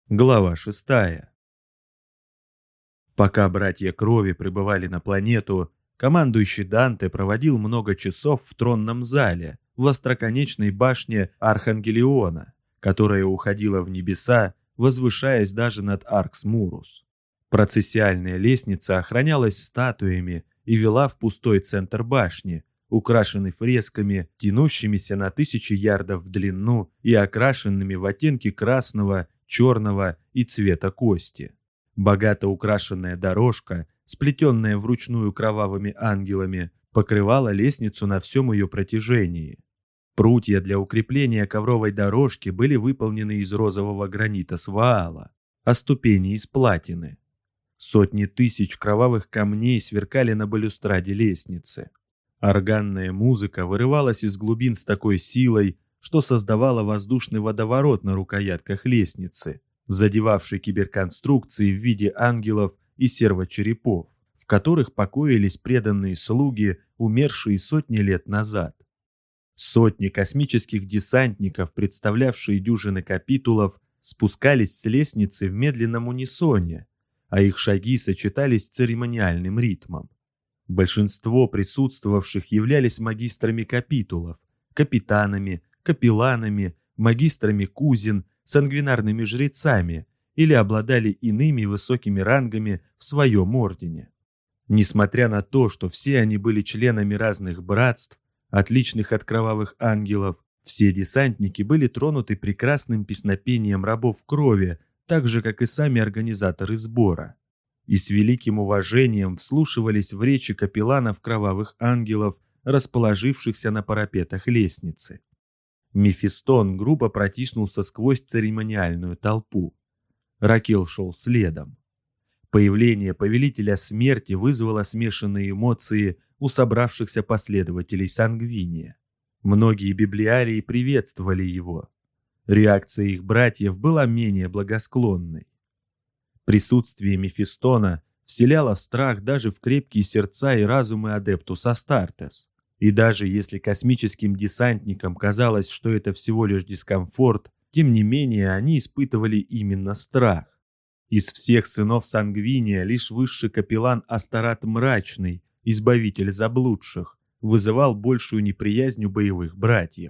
Глава 6. Пока братья Крови прибывали на планету, командующий Данте проводил много часов в тронном зале в остроконечной башне Архангелиона, которая уходила в небеса, возвышаясь даже над Аркс-Мурус. Процессиальная лестница охранялась статуями и вела в пустой центр башни, украшенный фресками, тянущимися на 1000 ярдов в длину и окрашенными в оттенки красного, черного и цвета кости. Богато украшенная дорожка, сплетенная вручную кровавыми ангелами, покрывала лестницу на всем ее протяжении. Прутья для укрепления ковровой дорожки были выполнены из розового гранита Сваала, а ступени из платины. Сотни тысяч кровавых камней сверкали на балюстраде лестницы. Органная музыка вырывалась из глубин с такой силой, что создавала воздушный водоворот на рукоятках лестницы, задевавший киберконструкции в виде ангелов и сервочерепов, в которых покоились преданные слуги, умершие сотни лет назад. Сотни космических десантников, представлявшие дюжины капитулов, спускались с лестницы в медленном унисоне, а их шаги сочетались с церемониальным ритмом. Большинство присутствовавших являлись магистрами капитулов, капитанами, капелланами, магистрами кузин, сангвинарными жрецами или обладали иными высокими рангами в своем ордене. Несмотря на то, что все они были членами разных братств, отличных от кровавых ангелов, все десантники были тронуты прекрасным песнопением рабов крови, так же, как и сами организаторы сбора. И с великим уважением вслушивались в речи капелланов кровавых ангелов, расположившихся на парапетах лестницы. Мефистон грубо протиснулся сквозь церемониальную толпу. Ракел шел следом. Появление повелителя смерти вызвало смешанные эмоции у собравшихся последователей Сангвиния. Многие библиарии приветствовали его. Реакция их братьев была менее благосклонной. Присутствие Мефистона вселяло страх даже в крепкие сердца и разумы адептус Астартес. И даже если космическим десантникам казалось, что это всего лишь дискомфорт, тем не менее они испытывали именно страх. Из всех сынов Сангвиния лишь высший капеллан Астарат Мрачный, избавитель заблудших, вызывал большую неприязнь у боевых братьев.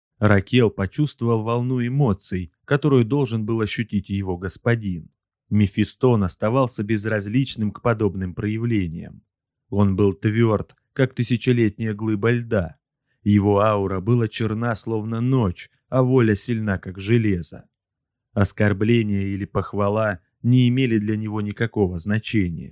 Ракел почувствовал волну эмоций, которую должен был ощутить его господин. Мефистон оставался безразличным к подобным проявлениям. Он был тверд, как тысячелетняя глыба льда. Его аура была черна, словно ночь, а воля сильна, как железо. Оскорбления или похвала не имели для него никакого значения.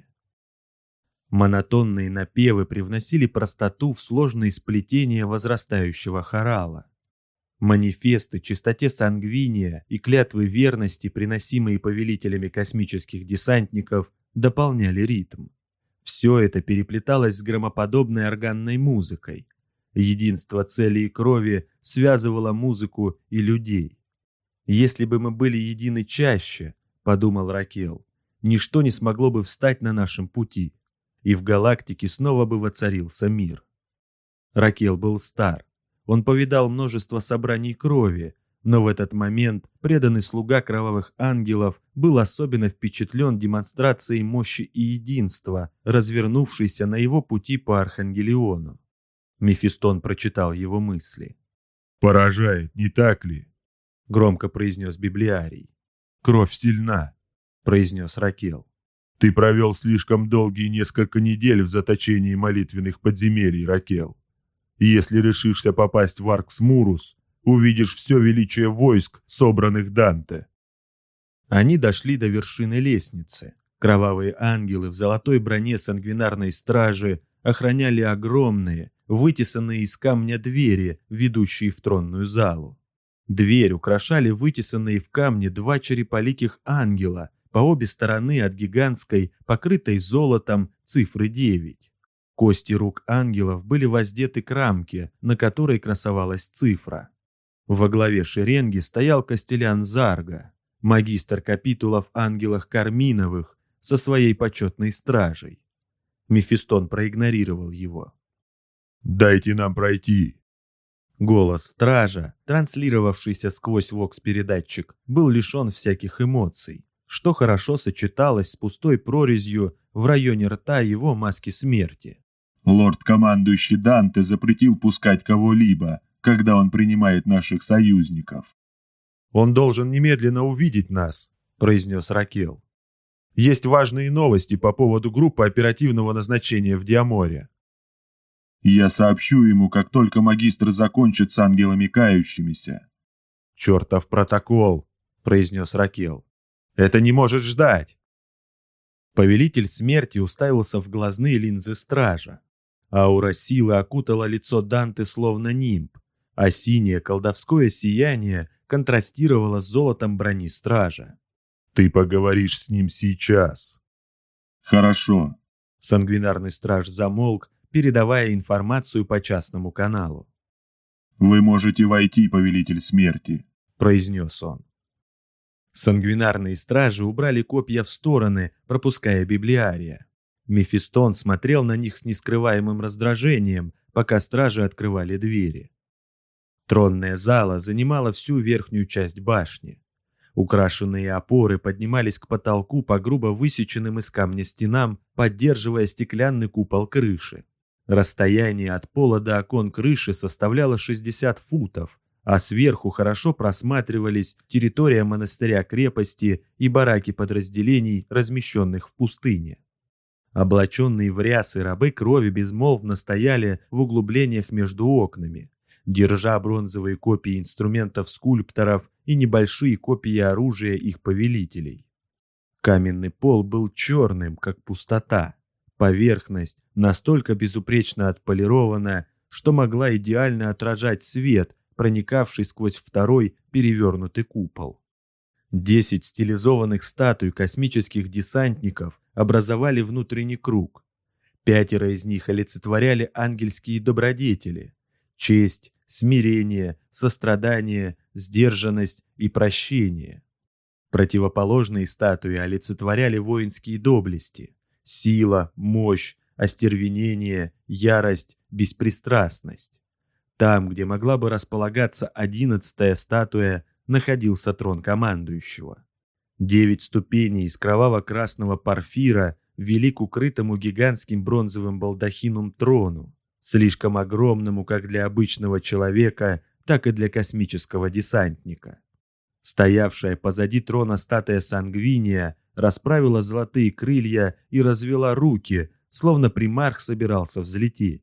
Монотонные напевы привносили простоту в сложные сплетения возрастающего хорала. Манифесты чистоте Сангвиния и клятвы верности, приносимые повелителями космических десантников, дополняли ритм. Все это переплеталось с громоподобной органной музыкой. Единство цели и крови связывало музыку и людей. «Если бы мы были едины чаще, — подумал Ракел, — ничто не смогло бы встать на нашем пути, и в галактике снова бы воцарился мир». Ракел был стар. Он повидал множество собраний крови, но в этот момент преданный слуга кровавых ангелов был особенно впечатлен демонстрацией мощи и единства, развернувшейся на его пути по Архангелиону. Мефистон прочитал его мысли. «Поражает, не так ли?» — громко произнес библиарий. «Кровь сильна», — произнес Ракел. «Ты провел слишком долгие несколько недель в заточении молитвенных подземелий, Ракел. И если решишься попасть в Аркс-Мурус, увидишь все величие войск, собранных Данте». Они дошли до вершины лестницы. Кровавые ангелы в золотой броне сангвинарной стражи охраняли огромные, вытесанные из камня двери, ведущие в тронную залу. Дверь украшали вытесанные в камне 2 череполиких ангела по обе стороны от гигантской, покрытой золотом, цифры 9. Кости рук ангелов были воздеты к рамке, на которой красовалась цифра. Во главе шеренги стоял Кастелян Зарга, магистр капитулов ангелах Карминовых, со своей почетной стражей. Мефистон проигнорировал его. «Дайте нам пройти», Голос стража, транслировавшийся сквозь вокс-передатчик, был лишен всяких эмоций, что хорошо сочеталось с пустой прорезью в районе рта его маски смерти. Лорд-командующий Данте запретил пускать кого-либо, когда он принимает наших союзников. «Он должен немедленно увидеть нас», — произнес Ракел. «Есть важные новости по поводу группы оперативного назначения в Диаморе». Я сообщу ему, как только магистр закончит с ангелами кающимися. «Чертов протокол», — произнес Ракел. «Это не может ждать». Повелитель смерти уставился в глазные линзы стража. Аура силы окутала лицо Данте словно нимб, а синее колдовское сияние контрастировало с золотом брони стража. «Ты поговоришь с ним сейчас». «Хорошо». Сангвинарный страж замолк, передавая информацию по частному каналу. «Вы можете войти, повелитель смерти», — произнес он. Сангвинарные стражи убрали копья в стороны, пропуская библиария. Мефистон смотрел на них с нескрываемым раздражением, пока стражи открывали двери. Тронная зала занимала всю верхнюю часть башни. Украшенные опоры поднимались к потолку по грубо высеченным из камня стенам, поддерживая стеклянный купол крыши. Расстояние от пола до окон крыши составляло 60 футов, а сверху хорошо просматривались территория монастыря-крепости и бараки подразделений, размещенных в пустыне. Облаченные в рясы рабы крови безмолвно стояли в углублениях между окнами, держа бронзовые копии инструментов скульпторов и небольшие копии оружия их повелителей. Каменный пол был черным, как пустота. Поверхность настолько безупречно отполирована, что могла идеально отражать свет, проникавший сквозь второй перевернутый купол. 10 стилизованных статуй космических десантников образовали внутренний круг. 5 из них олицетворяли ангельские добродетели – честь, смирение, сострадание, сдержанность и прощение. Противоположные статуи олицетворяли воинские доблести – сила, мощь, остервенение, ярость, беспристрастность. Там, где могла бы располагаться 11-я статуя, находился трон командующего. 9 ступеней из кроваво-красного порфира вели к укрытому гигантским бронзовым балдахином трону, слишком огромному как для обычного человека, так и для космического десантника. Стоявшая позади трона статуя Сангвиния расправила золотые крылья и развела руки, словно примарх собирался взлететь.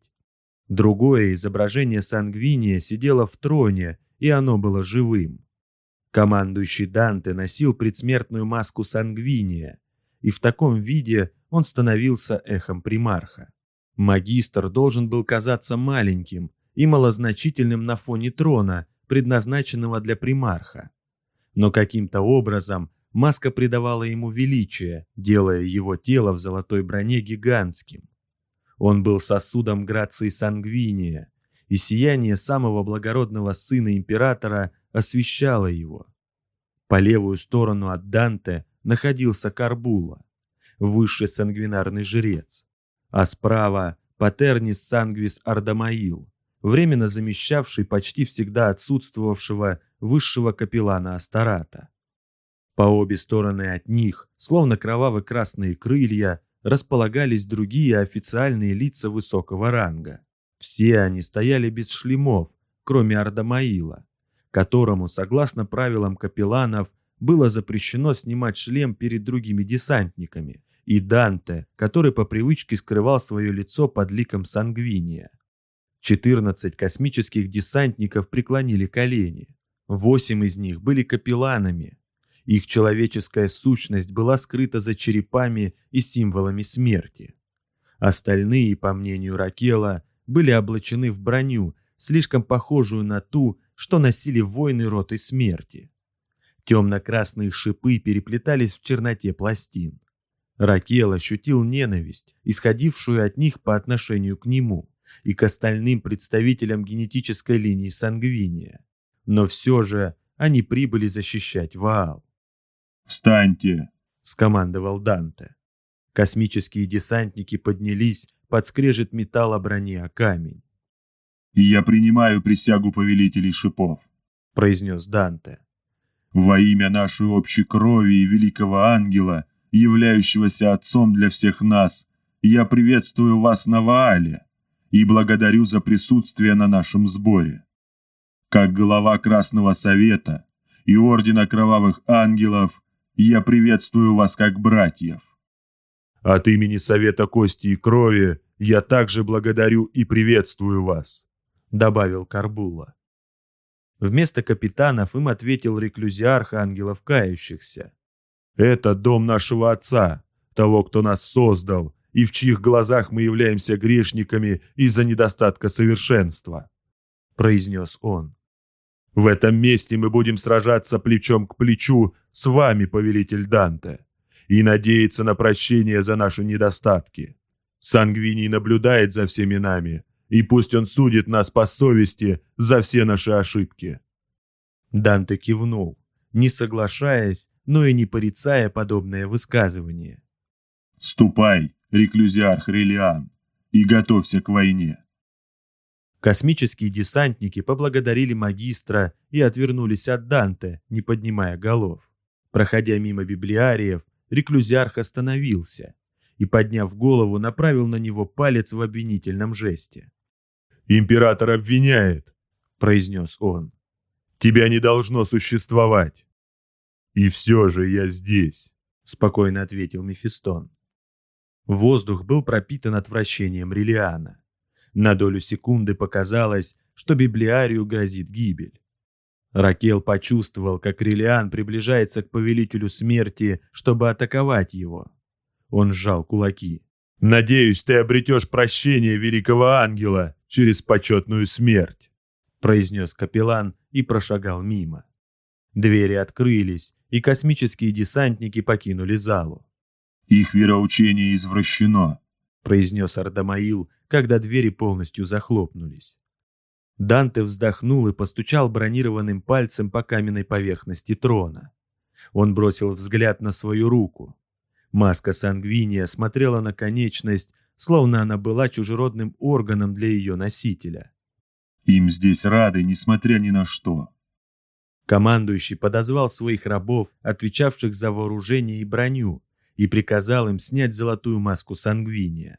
Другое изображение Сангвиния сидело в троне, и оно было живым. Командующий Данте носил предсмертную маску Сангвиния, и в таком виде он становился эхом примарха. Магистр должен был казаться маленьким и малозначительным на фоне трона, предназначенного для примарха. Но каким-то образом маска придавала ему величие, делая его тело в золотой броне гигантским. Он был сосудом грации Сангвиния, и сияние самого благородного сына императора освещало его. По левую сторону от Данте находился Карбула, высший сангвинарный жрец, а справа — Патернис Сангвис Ардамаил, временно замещавший почти всегда отсутствовавшего высшего капеллана Астарата. По обе стороны от них, словно кроваво-красные крылья, располагались другие официальные лица высокого ранга. Все они стояли без шлемов, кроме Ардамаила, которому, согласно правилам капелланов, было запрещено снимать шлем перед другими десантниками, и Данте, который по привычке скрывал свое лицо под ликом Сангвиния. 14 космических десантников преклонили колени. 8 из них были капелланами. Их человеческая сущность была скрыта за черепами и символами смерти. Остальные, по мнению Ракела, были облачены в броню, слишком похожую на ту, что носили воины роты смерти. Темно-красные шипы переплетались в черноте пластин. Ракел ощутил ненависть, исходившую от них по отношению к нему и к остальным представителям генетической линии Сангвиния. Но все же они прибыли защищать Ваал. «Встаньте!» — скомандовал Данте. Космические десантники поднялись под скрежет металла брони о камень. «И я принимаю присягу повелителей шипов», — произнес Данте. «во имя нашей общей крови и великого ангела, являющегося отцом для всех нас, я приветствую вас на Ваале и благодарю за присутствие на нашем сборе. Как глава Красного Совета и Ордена Кровавых Ангелов, я приветствую вас как братьев. От имени Совета Кости и Крови я также благодарю и приветствую вас», — добавил Карбула. Вместо капитанов им ответил реклюзиарх ангелов кающихся. «Это дом нашего Отца, того, кто нас создал, и в чьих глазах мы являемся грешниками из-за недостатка совершенства», — произнес он. «В этом месте мы будем сражаться плечом к плечу с вами, повелитель Данте, и надеяться на прощение за наши недостатки. Сангвиний наблюдает за всеми нами, и пусть он судит нас по совести за все наши ошибки». Данте кивнул, не соглашаясь, но и не порицая подобное высказывание. «Ступай, реклюзиарх Релиан, и готовься к войне». Космические десантники поблагодарили магистра и отвернулись от Данте, не поднимая голов. Проходя мимо библиариев, реклюзиарх остановился и, подняв голову, направил на него палец в обвинительном жесте. «Император обвиняет», — произнес он. «Тебя не должно существовать». «И все же я здесь», — спокойно ответил Мефистон. Воздух был пропитан отвращением Релиана. На долю секунды показалось, что библиарию грозит гибель. Ракел почувствовал, как Релиан приближается к повелителю смерти, чтобы атаковать его. Он сжал кулаки. «Надеюсь, ты обретешь прощение великого ангела через почетную смерть», — произнес капеллан и прошагал мимо. Двери открылись, и космические десантники покинули залу. «Их вероучение извращено», — произнес Ардамаил, когда двери полностью захлопнулись. Данте вздохнул и постучал бронированным пальцем по каменной поверхности трона. Он бросил взгляд на свою руку. Маска Сангвиния смотрела на конечность, словно она была чужеродным органом для ее носителя. «Им здесь рады, несмотря ни на что». Командующий подозвал своих рабов, отвечавших за вооружение и броню, и приказал им снять золотую маску Сангвиния.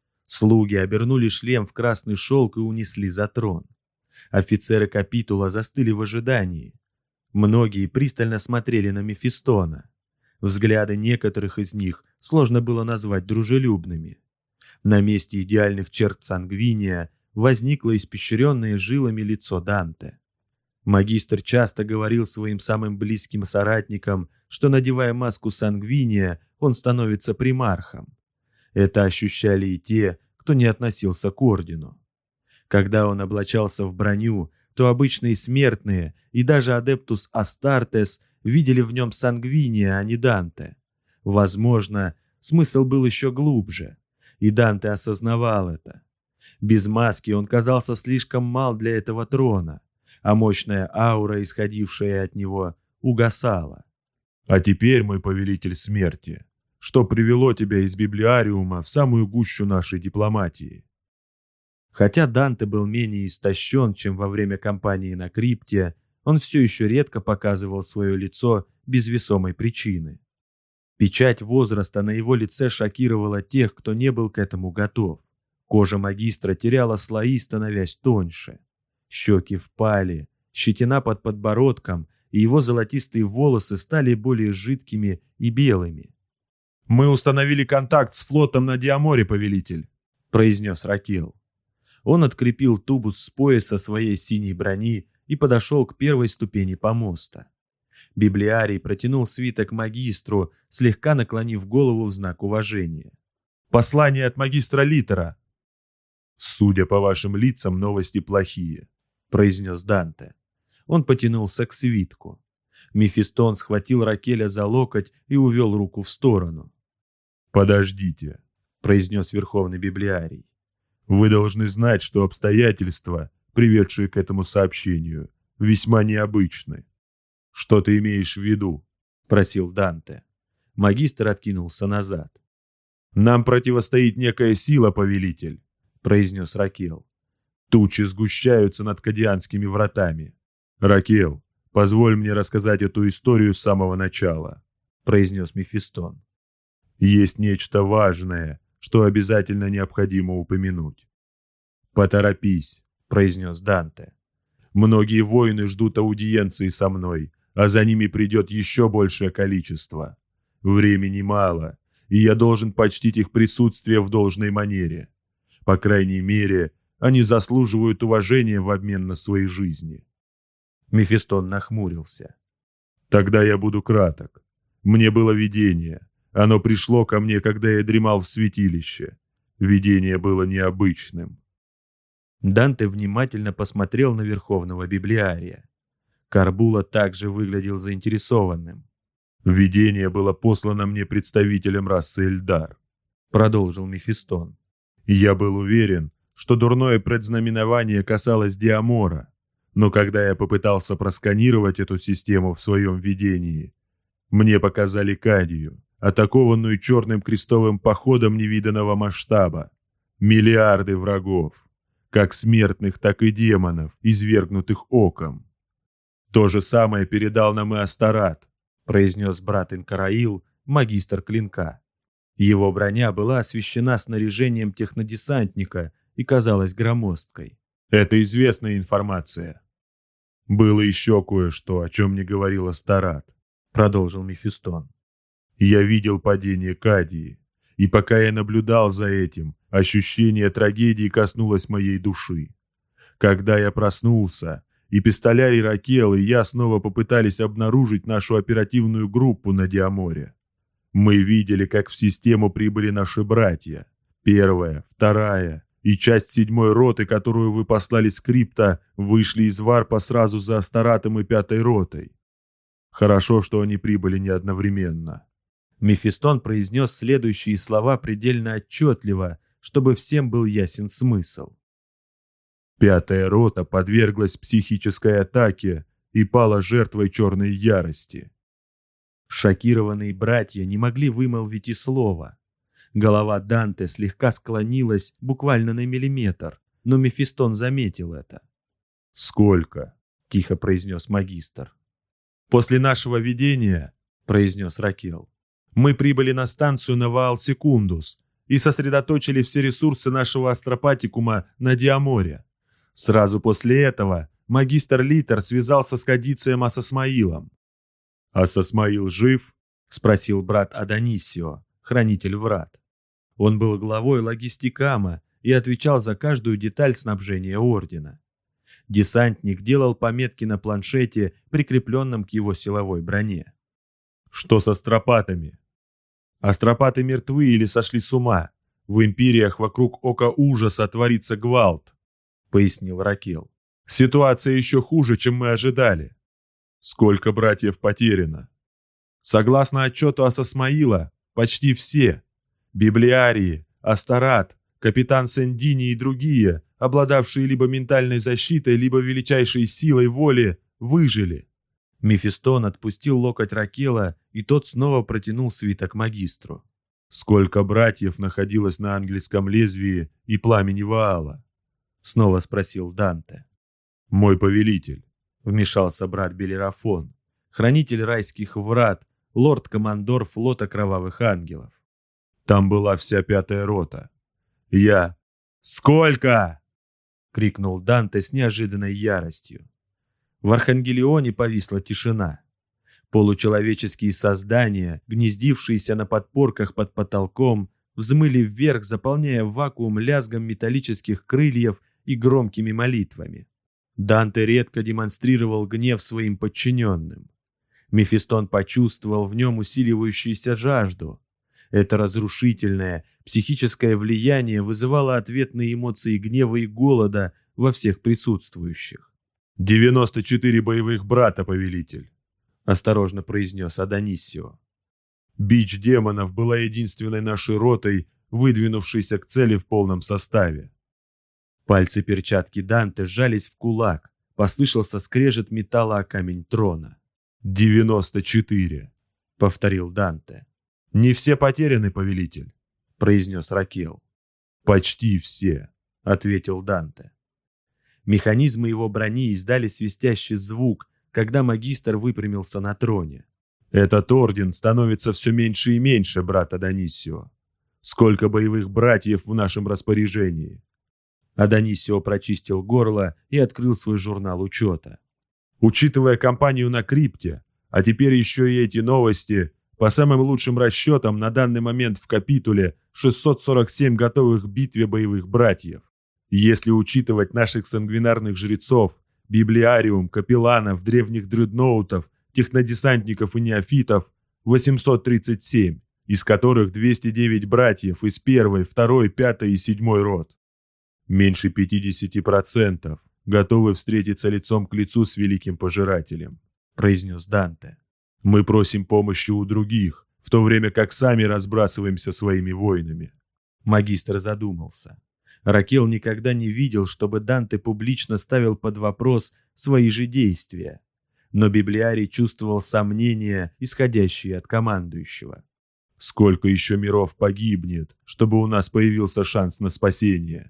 Слуги обернули шлем в красный шелк и унесли за трон. Офицеры капитула застыли в ожидании. Многие пристально смотрели на Мефистона. Взгляды некоторых из них сложно было назвать дружелюбными. На месте идеальных черт Сангвиния возникло испещренное жилами лицо Данте. Магистр часто говорил своим самым близким соратникам, что, надевая маску Сангвиния, он становится примархом. Это ощущали и те, кто не относился к ордену. Когда он облачался в броню, то обычные смертные и даже адептус Астартес видели в нем Сангвиния, а не Данте. Возможно, смысл был еще глубже, и Данте осознавал это. Без маски он казался слишком мал для этого трона, а мощная аура, исходившая от него, угасала. «А теперь, мой повелитель смерти, что привело тебя из библиариума в самую гущу нашей дипломатии?» Хотя Данте был менее истощен, чем во время кампании на Крипте, он все еще редко показывал свое лицо без весомой причины. Печать возраста на его лице шокировала тех, кто не был к этому готов. Кожа магистра теряла слои, становясь тоньше. Щеки впали, щетина под подбородком, и его золотистые волосы стали более жидкими и белыми. «Мы установили контакт с флотом на Диаморе, повелитель», — произнес Ракел. Он открепил тубус с пояса своей синей брони и подошел к первой ступени помоста. Библиарий протянул свиток магистру, слегка наклонив голову в знак уважения. «Послание от магистра Литера». «Судя по вашим лицам, новости плохие», — произнес Данте. Он потянулся к свитку. Мефистон схватил Ракеля за локоть и увел руку в сторону. «Подождите», — произнес Верховный Библиарий. «Вы должны знать, что обстоятельства, приведшие к этому сообщению, весьма необычны». «Что ты имеешь в виду?» — спросил Данте. Магистр откинулся назад. «Нам противостоит некая сила, повелитель», — произнес Ракел. Тучи сгущаются над Кадианскими вратами. Ракел, позволь мне рассказать эту историю с самого начала, произнес Мефистон. Есть нечто важное, что обязательно необходимо упомянуть. Поторопись, произнес Данте. Многие воины ждут аудиенции со мной, а за ними придет еще большее количество. Времени мало, и я должен почтить их присутствие в должной манере. По крайней мере, они заслуживают уважения в обмен на свои жизни. Мефистон нахмурился. Тогда я буду краток. Мне было видение. Оно пришло ко мне, когда я дремал в святилище. Видение было необычным. Данте внимательно посмотрел на Верховного Библиария. Карбула также выглядел заинтересованным. «Видение было послано мне представителем расы Эльдар», — продолжил Мефистон. «Я был уверен, что дурное предзнаменование касалось Диамора, но когда я попытался просканировать эту систему в своем видении, мне показали Кадию, атакованную черным крестовым походом невиданного масштаба. Миллиарды врагов, как смертных, так и демонов, извергнутых оком. То же самое передал нам и Астарат, произнес брат Инкараил, магистр клинка. Его броня была освещена снаряжением технодесантника и казалась громоздкой. Это известная информация. Было еще кое-что, о чем не говорил Астарат, продолжил Мефистон. Я видел падение Кадии, и пока я наблюдал за этим, ощущение трагедии коснулось моей души. Когда я проснулся, и Пистолярий Ракел, и я снова попытались обнаружить нашу оперативную группу на Диаморе. Мы видели, как в систему прибыли наши братья. 1-я, 2-я и часть 7-й роты, которую вы послали с Крипта, вышли из Варпа сразу за Астаратом и 5-й ротой. Хорошо, что они прибыли не одновременно. Мефистон произнес следующие слова предельно отчетливо, чтобы всем был ясен смысл. 5-я рота подверглась психической атаке и пала жертвой черной ярости. Шокированные братья не могли вымолвить и слова. Голова Данте слегка склонилась буквально на миллиметр, но Мефистон заметил это. «Сколько?» — тихо произнес магистр. «После нашего видения, — произнес Ракел, — мы прибыли на станцию Новаал-Секундус и сосредоточили все ресурсы нашего астропатикума на Диаморе. Сразу после этого магистр Литер связался с Кадицием Асасмаилом. «Асасмаил жив?» — спросил брат Адонисио, хранитель врат. Он был главой логистикама и отвечал за каждую деталь снабжения ордена. Десантник делал пометки на планшете, прикрепленном к его силовой броне. «Что с астропатами?» «Астропаты мертвы или сошли с ума. В империях вокруг Ока Ужаса творится гвалт», — пояснил Ракел. «Ситуация еще хуже, чем мы ожидали. Сколько братьев потеряно?» «Согласно отчету Асасмаила, почти все. Библиарии, Астарат, капитан Сендини и другие, обладавшие либо ментальной защитой, либо величайшей силой воли, выжили». Мефистон отпустил локоть Ракела, и тот снова протянул свиток магистру. «Сколько братьев находилось на ангельском лезвии и пламени Ваала?» — снова спросил Данте. «Мой повелитель», — вмешался брат Белерафон, хранитель райских врат, лорд-командор флота Кровавых Ангелов. «Там была вся 5-я рота. Я...» «Сколько?» — крикнул Данте с неожиданной яростью. В Архангелионе повисла тишина. Получеловеческие создания, гнездившиеся на подпорках под потолком, взмыли вверх, заполняя вакуум лязгом металлических крыльев и громкими молитвами. Данте редко демонстрировал гнев своим подчиненным. Мефистон почувствовал в нем усиливающуюся жажду. Это разрушительное, психическое влияние вызывало ответные эмоции гнева и голода во всех присутствующих. 94 боевых брата, повелитель», — осторожно произнес Адонисио. «Бич демонов была единственной нашей ротой, выдвинувшейся к цели в полном составе». Пальцы перчатки Данте сжались в кулак, послышался скрежет металла о камень трона. 94, — повторил Данте. «Не все потеряны, повелитель», — произнес Ракел. «Почти все», — ответил Данте. Механизмы его брони издали свистящий звук, когда магистр выпрямился на троне. «Этот орден становится все меньше и меньше, брат Адонисио. Сколько боевых братьев в нашем распоряжении?» Адонисио прочистил горло и открыл свой журнал учета. «Учитывая кампанию на крипте, а теперь еще и эти новости, по самым лучшим расчетам на данный момент в капитуле 647 готовых к битве боевых братьев. Если учитывать наших сангвинарных жрецов, библиариум, капелланов, древних дредноутов, технодесантников и неофитов, 837, из которых 209 братьев из 1, 2, 5 и 7 род. Меньше 50% готовы встретиться лицом к лицу с великим пожирателем», — произнес Данте. «Мы просим помощи у других, в то время как сами разбрасываемся своими войнами». Магистр задумался. Ракел никогда не видел, чтобы Данте публично ставил под вопрос свои же действия. Но библиарий чувствовал сомнения, исходящие от командующего. «Сколько еще миров погибнет, чтобы у нас появился шанс на спасение?»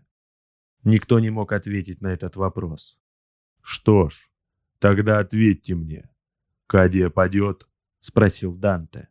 Никто не мог ответить на этот вопрос. «Что ж, тогда ответьте мне. Кадия падет?» — спросил Данте.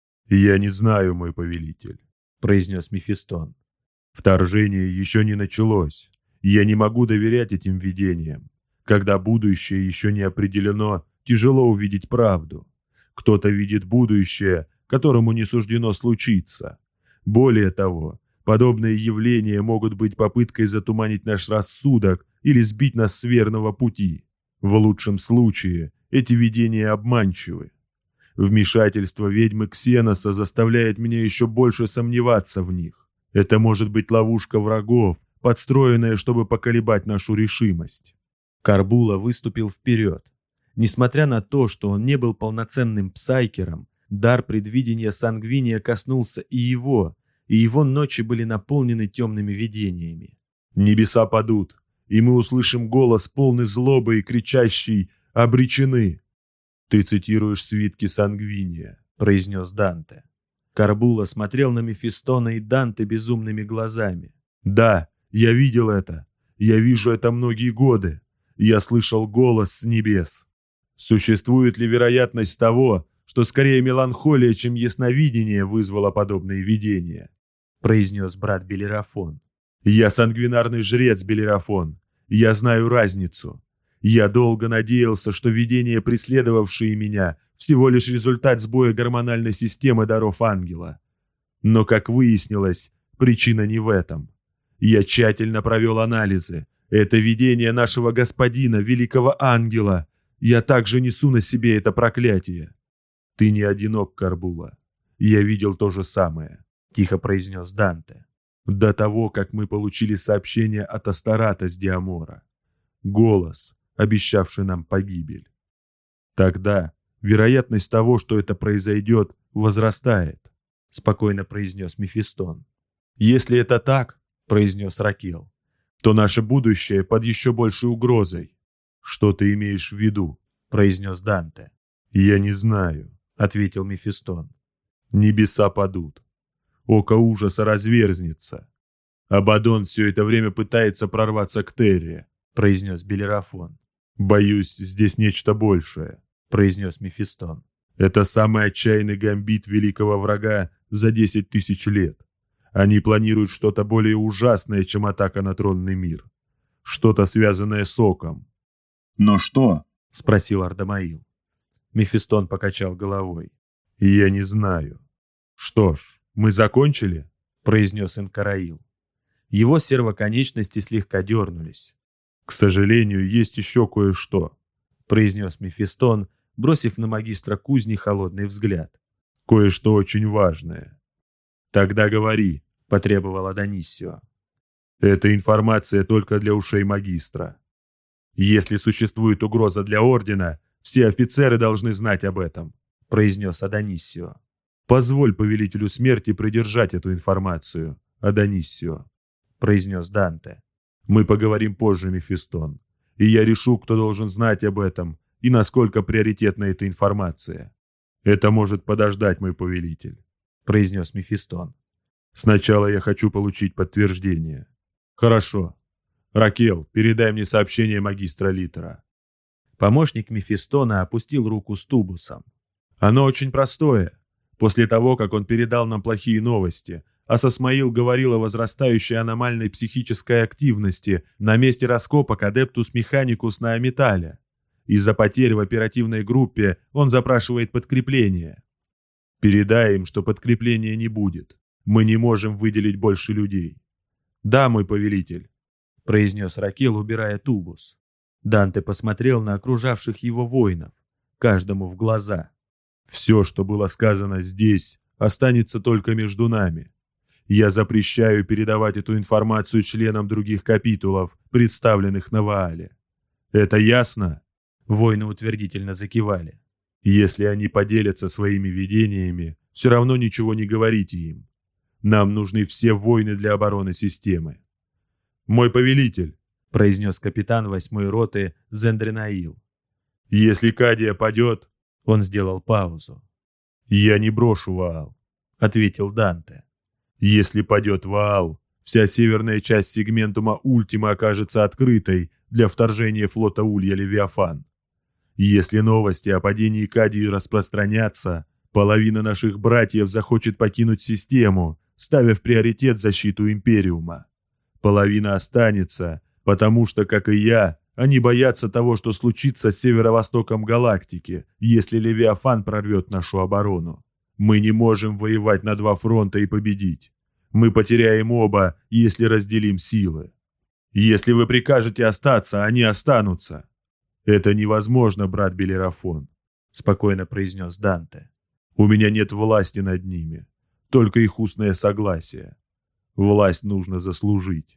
«Я не знаю, мой повелитель», — произнес Мефистон. «Вторжение еще не началось, и я не могу доверять этим видениям. Когда будущее еще не определено, тяжело увидеть правду. Кто-то видит будущее, которому не суждено случиться. Более того, подобные явления могут быть попыткой затуманить наш рассудок или сбить нас с верного пути. В лучшем случае эти видения обманчивы. Вмешательство ведьмы Ксеноса заставляет меня еще больше сомневаться в них. Это может быть ловушка врагов, подстроенная, чтобы поколебать нашу решимость». Карбула выступил вперед. Несмотря на то, что он не был полноценным псайкером, дар предвидения Сангвиния коснулся и его ночи были наполнены темными видениями. «Небеса падут, и мы услышим голос полный злобы и кричащий «Обречены!» «Ты цитируешь свитки Сангвиния», — произнес Данте. Карбула смотрел на Мефистона и Данте безумными глазами. «Да, я видел это. Я вижу это многие годы. Я слышал голос с небес. Существует ли вероятность того, что скорее меланхолия, чем ясновидение вызвало подобные видения?» — произнес брат Белерафон. «Я сангвинарный жрец, Белерафон. Я знаю разницу. Я долго надеялся, что видения, преследовавшие меня, всего лишь результат сбоя гормональной системы даров ангела. Но, как выяснилось, причина не в этом. Я тщательно провел анализы. Это видение нашего господина, великого ангела. Я также несу на себе это проклятие. Ты не одинок, Карбула. Я видел то же самое», — тихо произнес Данте. «До того, как мы получили сообщение от Астарата с Диамора. Голос, обещавший нам погибель. Тогда вероятность того, что это произойдет, возрастает», — спокойно произнес Мефистон. «Если это так, — произнес Ракел, — то наше будущее под еще большей угрозой». «Что ты имеешь в виду?» — произнес Данте. «Я не знаю», — ответил Мефистон. «Небеса падут. Око ужаса разверзнется. Абаддон все это время пытается прорваться к Терре», — произнес Белерафон. «Боюсь, здесь нечто большее», — произнес Мефистон. «Это самый отчаянный гамбит великого врага за 10 тысяч лет. Они планируют что-то более ужасное, чем атака на тронный мир. Что-то связанное с оком». «Но что?» — спросил Ардамаил. Мефистон покачал головой. «Я не знаю». «Что ж, мы закончили?» — произнес Инкараил. Его сервоконечности слегка дернулись. «К сожалению, есть еще кое-что», — произнес Мефистон, бросив на магистра кузни холодный взгляд. «Кое-что очень важное». «Тогда говори», — потребовал Адонисио. «Эта информация только для ушей магистра. Если существует угроза для Ордена, все офицеры должны знать об этом», — произнес Адонисио. «Позволь повелителю смерти придержать эту информацию, Адонисио», — произнес Данте. «Мы поговорим позже, Мефистон, и я решу, кто должен знать об этом и насколько приоритетна эта информация». «Это может подождать, мой повелитель», — произнес Мефистон. «Сначала я хочу получить подтверждение». «Хорошо. Ракел, передай мне сообщение магистра Литера». Помощник Мефистона опустил руку с тубусом. «Оно очень простое. После того, как он передал нам плохие новости, Асасмаил говорил о возрастающей аномальной психической активности на месте раскопок Адептус Механикус на Аметале. Из-за потерь в оперативной группе он запрашивает подкрепление. Передай им, что подкрепления не будет. Мы не можем выделить больше людей». «Да, мой повелитель», — произнес Ракел, убирая тубус. Данте посмотрел на окружавших его воинов, каждому в глаза. «Все, что было сказано здесь, останется только между нами. Я запрещаю передавать эту информацию членам других капитулов, представленных на Ваале. Это ясно?» Воины утвердительно закивали. «Если они поделятся своими видениями, все равно ничего не говорите им. Нам нужны все воины для обороны системы». «Мой повелитель», — произнес капитан 8-й роты Зендринаил. «Если Кадия падет...» Он сделал паузу. «Я не брошу Ваал», — ответил Данте. «Если падет Ваал, вся северная часть сегментума Ультима окажется открытой для вторжения флота Улья Левиафан. Если новости о падении Кадии распространятся, половина наших братьев захочет покинуть систему, ставя в приоритет защиту Империума. Половина останется, потому что, как и я, они боятся того, что случится с северо-востоком галактики, если Левиафан прорвет нашу оборону. Мы не можем воевать на два фронта и победить. Мы потеряем оба, если разделим силы. Если вы прикажете остаться, они останутся». «Это невозможно, брат Белерафон», — спокойно произнес Данте. «У меня нет власти над ними, только их устное согласие. Власть нужно заслужить».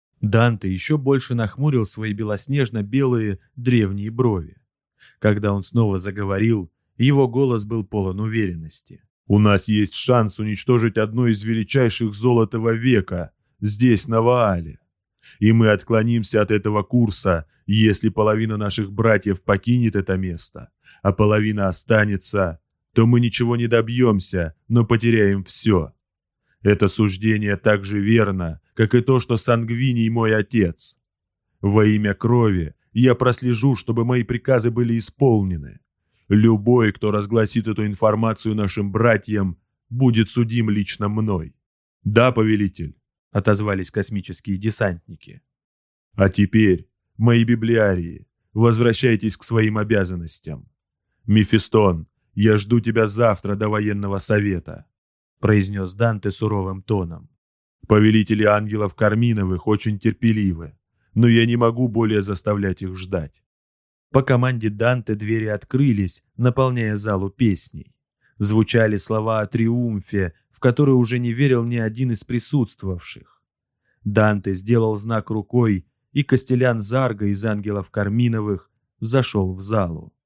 Данте еще больше нахмурил свои белоснежно-белые древние брови. Когда он снова заговорил, его голос был полон уверенности. «У нас есть шанс уничтожить одно из величайших золотого века здесь, на Ваале. И мы отклонимся от этого курса, если половина наших братьев покинет это место, а половина останется, то мы ничего не добьемся, но потеряем все. Это суждение так же верно, как и то, что Сангвиний мой отец. Во имя крови я прослежу, чтобы мои приказы были исполнены. Любой, кто разгласит эту информацию нашим братьям, будет судим лично мной». «Да, повелитель», — отозвались космические десантники. «А теперь, мои библиарии, возвращайтесь к своим обязанностям. Мефистон, я жду тебя завтра до военного совета», — произнес Данте суровым тоном. «Повелители ангелов Карминовых очень терпеливы, но я не могу более заставлять их ждать». По команде Данте двери открылись, наполняя залу песней. Звучали слова о триумфе, в который уже не верил ни один из присутствовавших. Данте сделал знак рукой, и Костелян Зарго из ангелов Карминовых зашел в залу.